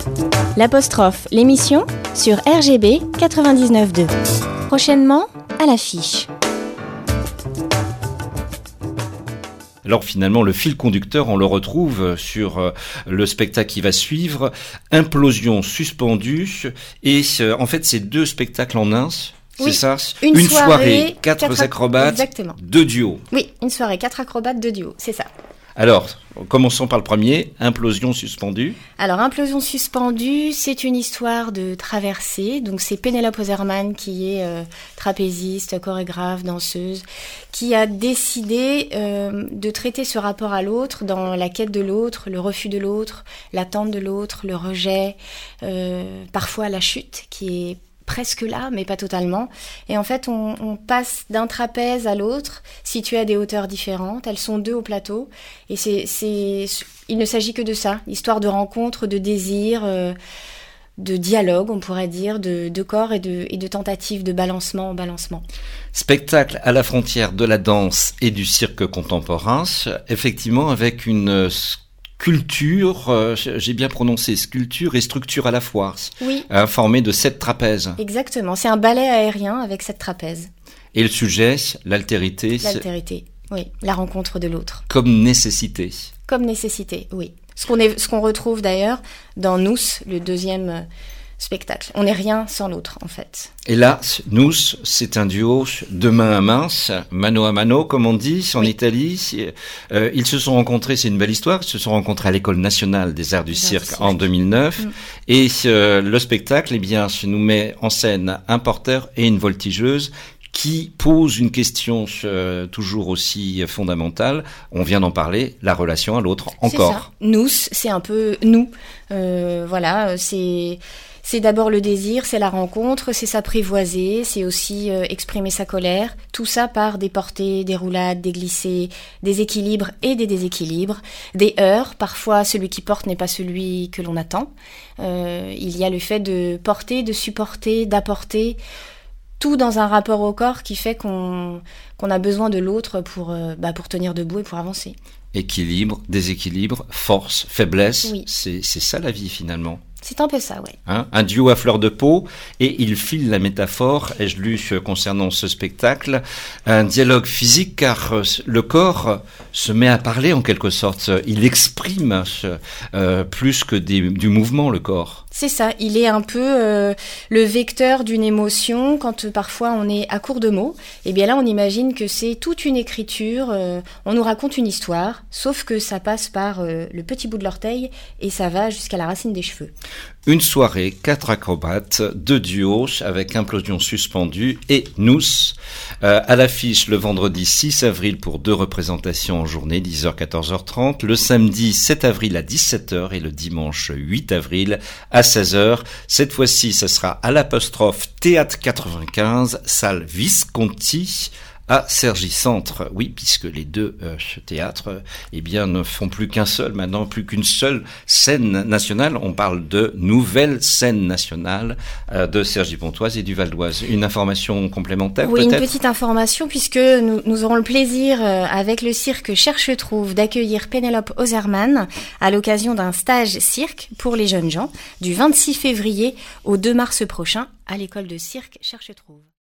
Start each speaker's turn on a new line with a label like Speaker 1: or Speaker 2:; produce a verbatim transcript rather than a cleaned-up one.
Speaker 1: L'apostrophe, l'émission sur R G B quatre-vingt-dix-neuf point deux. Prochainement, à l'affiche.
Speaker 2: Alors finalement, le fil conducteur, on le retrouve sur le spectacle qui va suivre, Implosion suspendue. Et en fait, c'est deux spectacles en un, c'est
Speaker 1: oui,
Speaker 2: ça
Speaker 1: Une, une soirée,
Speaker 2: soirée, quatre, quatre acrobates,
Speaker 1: exactement.
Speaker 2: deux duos.
Speaker 1: Oui, une soirée, quatre acrobates, deux duos, c'est ça.
Speaker 2: Alors, commençons par le premier, Implosion suspendue.
Speaker 1: Alors, Implosion suspendue, c'est une histoire de traversée. Donc, c'est Penelope Ozerman qui est euh, trapéziste, chorégraphe, danseuse, qui a décidé euh, de traiter ce rapport à l'autre dans la quête de l'autre, le refus de l'autre, l'attente de l'autre, le rejet, euh, parfois la chute qui est presque là, mais pas totalement. Et en fait, on, on passe d'un trapèze à l'autre, situé à des hauteurs différentes. Elles sont deux au plateau. Et c'est, c'est, il ne s'agit que de ça, histoire de rencontre, de désir, euh, de dialogue, on pourrait dire, de, de corps et de, et de tentative de balancement en balancement.
Speaker 2: Spectacle à la frontière de la danse et du cirque contemporain, effectivement avec une sculpture, euh, j'ai bien prononcé, sculpture et structure à la fois,
Speaker 1: oui.
Speaker 2: euh, formée de sept trapèzes.
Speaker 1: Exactement, c'est un ballet aérien avec sept trapèzes.
Speaker 2: Et le sujet, l'altérité.
Speaker 1: L'altérité, oui, la rencontre de l'autre.
Speaker 2: Comme nécessité.
Speaker 1: Comme nécessité, oui. Ce qu'on, est, ce qu'on retrouve d'ailleurs dans Nous, le deuxième spectacle. On n'est rien sans l'autre, en fait.
Speaker 2: Et là, Nous, c'est un duo de main à main, mano à mano, comme on dit en oui. Italie. Euh, ils se sont rencontrés, c'est une belle histoire, ils se sont rencontrés à l'École nationale des arts du cirque, cirque en deux mille neuf. Mm. Et euh, le spectacle, eh bien, nous met en scène un porteur et une voltigeuse qui pose une question euh, toujours aussi fondamentale. On vient d'en parler, la relation à l'autre, encore.
Speaker 1: C'est ça. Nous, c'est un peu nous. Euh, voilà, c'est... C'est d'abord le désir, c'est la rencontre, c'est s'apprivoiser, c'est aussi euh, exprimer sa colère. Tout ça par des portées, des roulades, des glissées, des équilibres et des déséquilibres, des heurts. Parfois, celui qui porte n'est pas celui que l'on attend. Euh, il y a le fait de porter, de supporter, d'apporter, tout dans un rapport au corps qui fait qu'on, qu'on a besoin de l'autre pour, euh, bah, pour tenir debout et pour avancer.
Speaker 2: Équilibre, déséquilibre, force, faiblesse,
Speaker 1: oui.
Speaker 2: c'est, c'est ça la vie finalement.
Speaker 1: C'est un peu ça, oui.
Speaker 2: Hein, un duo à fleur de peau, et il file la métaphore, ai-je lu concernant ce spectacle, un dialogue physique, car le corps se met à parler en quelque sorte. Il exprime euh, plus que des, du mouvement, le corps.
Speaker 1: C'est ça, il est un peu euh, le vecteur d'une émotion. Quand euh, parfois on est à court de mots, et bien là on imagine que c'est toute une écriture, euh, on nous raconte une histoire, sauf que ça passe par euh, le petit bout de l'orteil et ça va jusqu'à la racine des cheveux.
Speaker 2: Une soirée, quatre acrobates, deux duos avec Implosion suspendue et Nous. Euh, à l'affiche le vendredi six avril pour deux représentations en journée, dix heures quatorze heures trente. Le samedi sept avril à dix-sept heures et le dimanche huit avril à seize heures. Cette fois-ci, ce sera à l'apostrophe Théâtre quatre-vingt-quinze, salle Visconti, à Cergy-Centre. Oui, puisque les deux euh, théâtres eh bien, ne font plus qu'un seul, maintenant plus qu'une seule scène nationale. On parle de nouvelle scène nationale euh, de Cergy-Pontoise et du Val d'Oise. Une information complémentaire
Speaker 1: oui,
Speaker 2: peut-être ?
Speaker 1: Une petite information, puisque nous, nous aurons le plaisir, euh, avec le cirque Cherche-Trouve, d'accueillir Penelope Ozerman à l'occasion d'un stage cirque pour les jeunes gens du vingt-six février au deux mars prochain à l'école de cirque Cherche-Trouve.